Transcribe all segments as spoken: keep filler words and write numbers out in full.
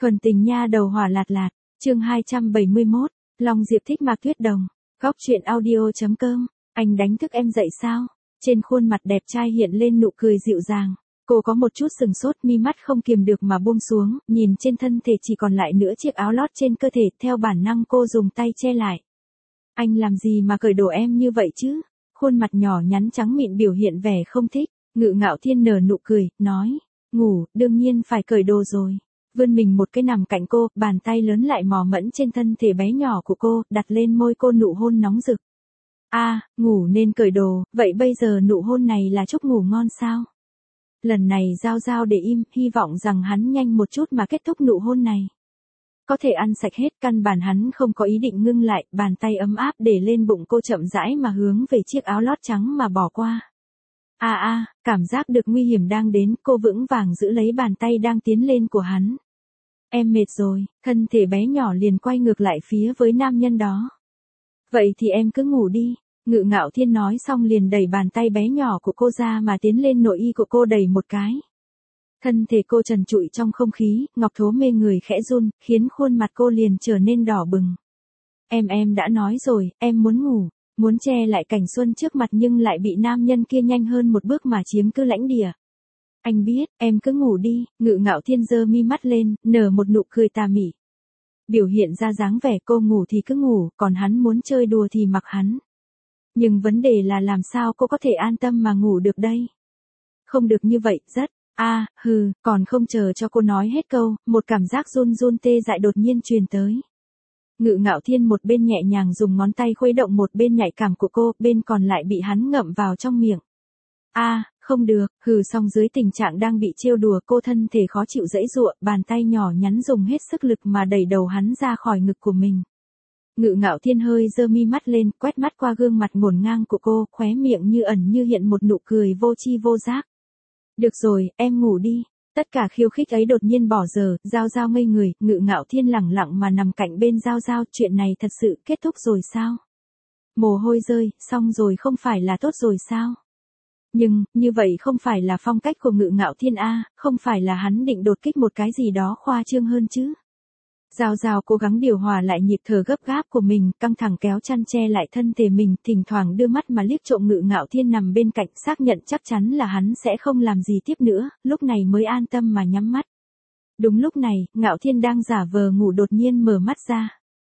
Thuần tình nha đầu hỏa lạt lạt, chương hai trăm bảy mươi mốt, Long Diệp thích Mạc Tuyết Đồng, góc truyện audio.com, anh đánh thức em dậy sao? Trên khuôn mặt đẹp trai hiện lên nụ cười dịu dàng, cô có một chút sừng sốt, mi mắt không kiềm được mà buông xuống, nhìn trên thân thể chỉ còn lại nửa chiếc áo lót trên cơ thể, theo bản năng cô dùng tay che lại. Anh làm gì mà cởi đồ em như vậy chứ? Khuôn mặt nhỏ nhắn trắng mịn biểu hiện vẻ không thích, Ngự Ngạo Thiên nở nụ cười, nói, ngủ, đương nhiên phải cởi đồ rồi. Vươn mình một cái nằm cạnh cô, bàn tay lớn lại mò mẫm trên thân thể bé nhỏ của cô, đặt lên môi cô nụ hôn nóng rực. A, à, ngủ nên cởi đồ, vậy bây giờ nụ hôn này là chúc ngủ ngon sao? Lần này Giao Giao để im, hy vọng rằng hắn nhanh một chút mà kết thúc nụ hôn này. Có thể ăn sạch hết, căn bản hắn không có ý định ngưng lại, bàn tay ấm áp để lên bụng cô chậm rãi mà hướng về chiếc áo lót trắng mà bỏ qua. A à, a, à, cảm giác được nguy hiểm đang đến, cô vững vàng giữ lấy bàn tay đang tiến lên của hắn. Em mệt rồi, thân thể bé nhỏ liền quay ngược lại phía với nam nhân đó. Vậy thì em cứ ngủ đi, Ngự Ngạo Thiên nói xong liền đẩy bàn tay bé nhỏ của cô ra mà tiến lên nội y của cô đẩy một cái. Thân thể cô trần trụi trong không khí, ngọc thố mê người khẽ run, khiến khuôn mặt cô liền trở nên đỏ bừng. Em em đã nói rồi, em muốn ngủ, muốn che lại cảnh xuân trước mặt nhưng lại bị nam nhân kia nhanh hơn một bước mà chiếm cứ lãnh địa. Anh biết, em cứ ngủ đi, Ngự Ngạo Thiên giơ mi mắt lên, nở một nụ cười tà mị. Biểu hiện ra dáng vẻ cô ngủ thì cứ ngủ, còn hắn muốn chơi đùa thì mặc hắn. Nhưng vấn đề là làm sao cô có thể an tâm mà ngủ được đây? Không được như vậy, rất, a, à, hừ, còn không chờ cho cô nói hết câu, một cảm giác run run tê dại đột nhiên truyền tới. Ngự Ngạo Thiên một bên nhẹ nhàng dùng ngón tay khuấy động một bên nhạy cảm của cô, bên còn lại bị hắn ngậm vào trong miệng. A, à, không được, hừ, xong dưới tình trạng đang bị trêu đùa, cô thân thể khó chịu giãy giụa, bàn tay nhỏ nhắn dùng hết sức lực mà đẩy đầu hắn ra khỏi ngực của mình. Ngự Ngạo Thiên hơi giơ mi mắt lên, quét mắt qua gương mặt ngổn ngang của cô, khóe miệng như ẩn như hiện một nụ cười vô tri vô giác. Được rồi, em ngủ đi. Tất cả khiêu khích ấy đột nhiên bỏ dở, Giao Giao ngây người, Ngự Ngạo Thiên lẳng lặng mà nằm cạnh bên Giao Giao, chuyện này thật sự kết thúc rồi sao? Mồ hôi rơi, xong rồi không phải là tốt rồi sao? Nhưng, như vậy không phải là phong cách của Ngự Ngạo Thiên a, không phải là hắn định đột kích một cái gì đó khoa trương hơn chứ? Giao Giao cố gắng điều hòa lại nhịp thở gấp gáp của mình, căng thẳng kéo chăn che lại thân thể mình, thỉnh thoảng đưa mắt mà liếc trộm Ngự Ngạo Thiên nằm bên cạnh, xác nhận chắc chắn là hắn sẽ không làm gì tiếp nữa, lúc này mới an tâm mà nhắm mắt. Đúng lúc này, Ngạo Thiên đang giả vờ ngủ đột nhiên mở mắt ra.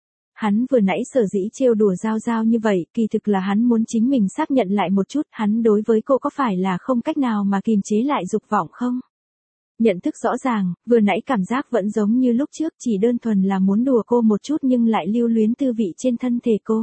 Hắn vừa nãy sở dĩ trêu đùa Giao Giao như vậy, kỳ thực là hắn muốn chính mình xác nhận lại một chút, hắn đối với cô có phải là không cách nào mà kìm chế lại dục vọng không? Nhận thức rõ ràng, vừa nãy cảm giác vẫn giống như lúc trước, chỉ đơn thuần là muốn đùa cô một chút nhưng lại lưu luyến tư vị trên thân thể cô.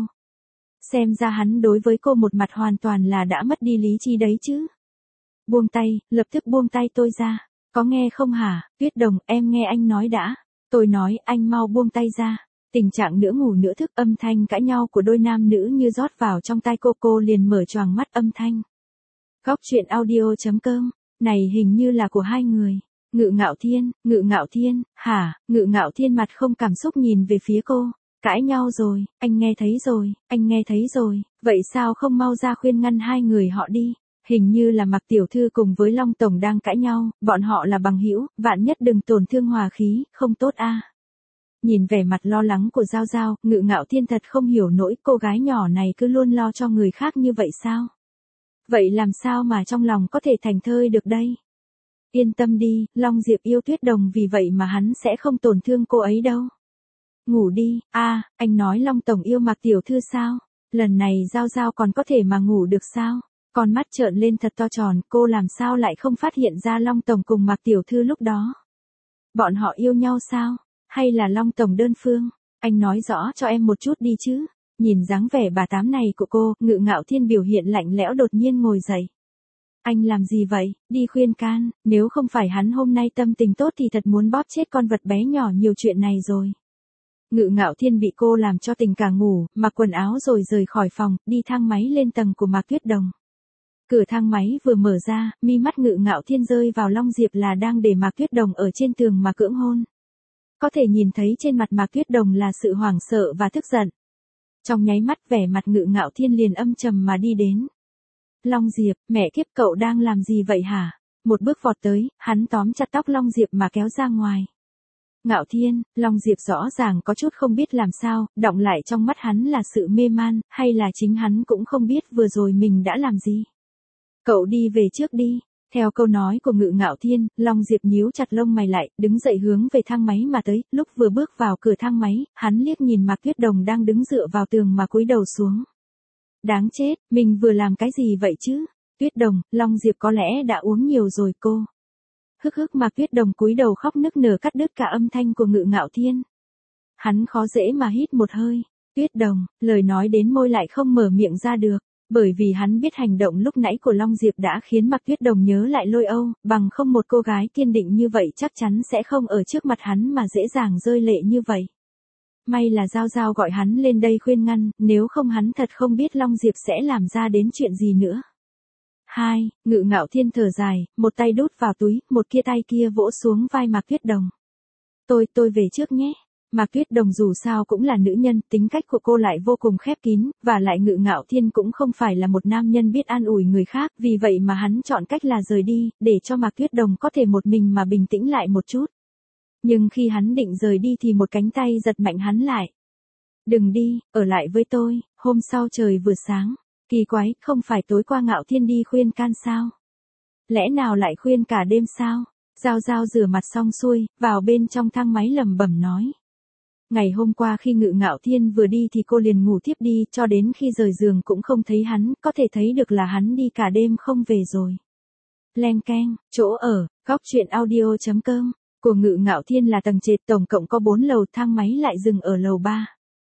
Xem ra hắn đối với cô một mặt hoàn toàn là đã mất đi lý trí đấy chứ. Buông tay, lập tức buông tay tôi ra. Có nghe không hả, Tuyết Đồng, em nghe anh nói đã. Tôi nói, anh mau buông tay ra. Tình trạng nửa ngủ nửa thức, âm thanh cãi nhau của đôi nam nữ như rót vào trong tai cô, cô liền mở choàng mắt âm thanh. Góc truyện audio.com, này hình như là của hai người. Ngự Ngạo Thiên, Ngự Ngạo Thiên, hả? Ngự Ngạo Thiên mặt không cảm xúc nhìn về phía cô. Cãi nhau rồi, anh nghe thấy rồi, anh nghe thấy rồi, vậy sao không mau ra khuyên ngăn hai người họ đi? Hình như là Mạc tiểu thư cùng với Long tổng đang cãi nhau, bọn họ là bằng hữu, vạn nhất đừng tổn thương hòa khí, không tốt a. À. Nhìn vẻ mặt lo lắng của Giao Giao, Ngự Ngạo Thiên thật không hiểu nổi, cô gái nhỏ này cứ luôn lo cho người khác như vậy sao? Vậy làm sao mà trong lòng có thể thành thơi được đây? Yên tâm đi, Long Diệp yêu Tuyết Đồng, vì vậy mà hắn sẽ không tổn thương cô ấy đâu. Ngủ đi, a, à, anh nói Long tổng yêu Mạc tiểu thư sao? Lần này Giao Giao còn có thể mà ngủ được sao? Con mắt trợn lên thật to tròn, cô làm sao lại không phát hiện ra Long tổng cùng Mạc tiểu thư lúc đó? Bọn họ yêu nhau sao? Hay là Long tổng đơn phương? Anh nói rõ cho em một chút đi chứ. Nhìn dáng vẻ bà tám này của cô, Ngự Ngạo Thiên biểu hiện lạnh lẽo đột nhiên ngồi dậy. Anh làm gì vậy? Đi khuyên can, nếu không phải hắn hôm nay tâm tình tốt thì thật muốn bóp chết con vật bé nhỏ nhiều chuyện này rồi. Ngự Ngạo Thiên bị cô làm cho tình cả ngủ, mặc quần áo rồi rời khỏi phòng, đi thang máy lên tầng của Mạc Tuyết Đồng. Cửa thang máy vừa mở ra, mi mắt Ngự Ngạo Thiên rơi vào Long Diệp là đang để Mạc Tuyết Đồng ở trên tường mà cưỡng hôn. Có thể nhìn thấy trên mặt Mạc Tuyết Đồng là sự hoảng sợ và tức giận. Trong nháy mắt vẻ mặt Ngự Ngạo Thiên liền âm trầm mà đi đến. Long Diệp, mẹ kiếp, cậu đang làm gì vậy hả? Một bước vọt tới, hắn tóm chặt tóc Long Diệp mà kéo ra ngoài. Ngạo Thiên, Long Diệp rõ ràng có chút không biết làm sao, đọng lại trong mắt hắn là sự mê man, hay là chính hắn cũng không biết vừa rồi mình đã làm gì. Cậu đi về trước đi. Theo câu nói của Ngự Ngạo Thiên, Long Diệp nhíu chặt lông mày lại, đứng dậy hướng về thang máy mà tới, lúc vừa bước vào cửa thang máy, hắn liếc nhìn Mạc Tuyết Đồng đang đứng dựa vào tường mà cúi đầu xuống. Đáng chết, mình vừa làm cái gì vậy chứ? Tuyết Đồng, Long Diệp có lẽ đã uống nhiều rồi cô. Hức hức Mạc Tuyết Đồng cúi đầu khóc nức nở cắt đứt cả âm thanh của Ngự Ngạo Thiên. Hắn khó dễ mà hít một hơi. Tuyết Đồng, lời nói đến môi lại không mở miệng ra được. Bởi vì hắn biết hành động lúc nãy của Long Diệp đã khiến Mạc Tuyết Đồng nhớ lại Lôi Âu, bằng không một cô gái kiên định như vậy chắc chắn sẽ không ở trước mặt hắn mà dễ dàng rơi lệ như vậy. May là Giao Giao gọi hắn lên đây khuyên ngăn, nếu không hắn thật không biết Long Diệp sẽ làm ra đến chuyện gì nữa. Hai, Ngự Ngạo Thiên thở dài, một tay đút vào túi, một kia tay kia vỗ xuống vai Mạc Tuyết Đồng. Tôi, tôi về trước nhé. Mạc Tuyết Đồng dù sao cũng là nữ nhân, tính cách của cô lại vô cùng khép kín, và lại Ngự Ngạo Thiên cũng không phải là một nam nhân biết an ủi người khác, vì vậy mà hắn chọn cách là rời đi, để cho Mạc Tuyết Đồng có thể một mình mà bình tĩnh lại một chút. Nhưng khi hắn định rời đi thì một cánh tay giật mạnh hắn lại. Đừng đi, ở lại với tôi, hôm sau trời vừa sáng. Kỳ quái, không phải tối qua Ngạo Thiên đi khuyên can sao? Lẽ nào lại khuyên cả đêm sao? Giao Giao rửa mặt xong xuôi, vào bên trong thang máy lẩm bẩm nói. Ngày hôm qua khi Ngự Ngạo Thiên vừa đi thì cô liền ngủ thiếp đi, cho đến khi rời giường cũng không thấy hắn, có thể thấy được là hắn đi cả đêm không về rồi. Len keng, chỗ ở, góc truyện audio chấm com, của Ngự Ngạo Thiên là tầng trệt, tổng cộng có bốn lầu, thang máy lại dừng ở lầu ba.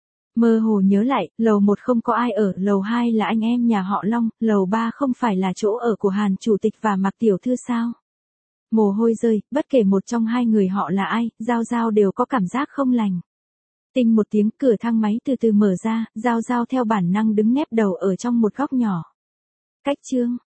Mơ hồ nhớ lại, lầu một không có ai ở, lầu hai là anh em nhà họ Long, lầu ba không phải là chỗ ở của Hàn Chủ tịch và Mạc Tiểu Thư sao? Mồ hôi rơi, bất kể một trong hai người họ là ai, Giao Giao đều có cảm giác không lành. Tinh một tiếng, cửa thang máy từ từ mở ra, Giao Giao theo bản năng đứng nép đầu ở trong một góc nhỏ. Cách chương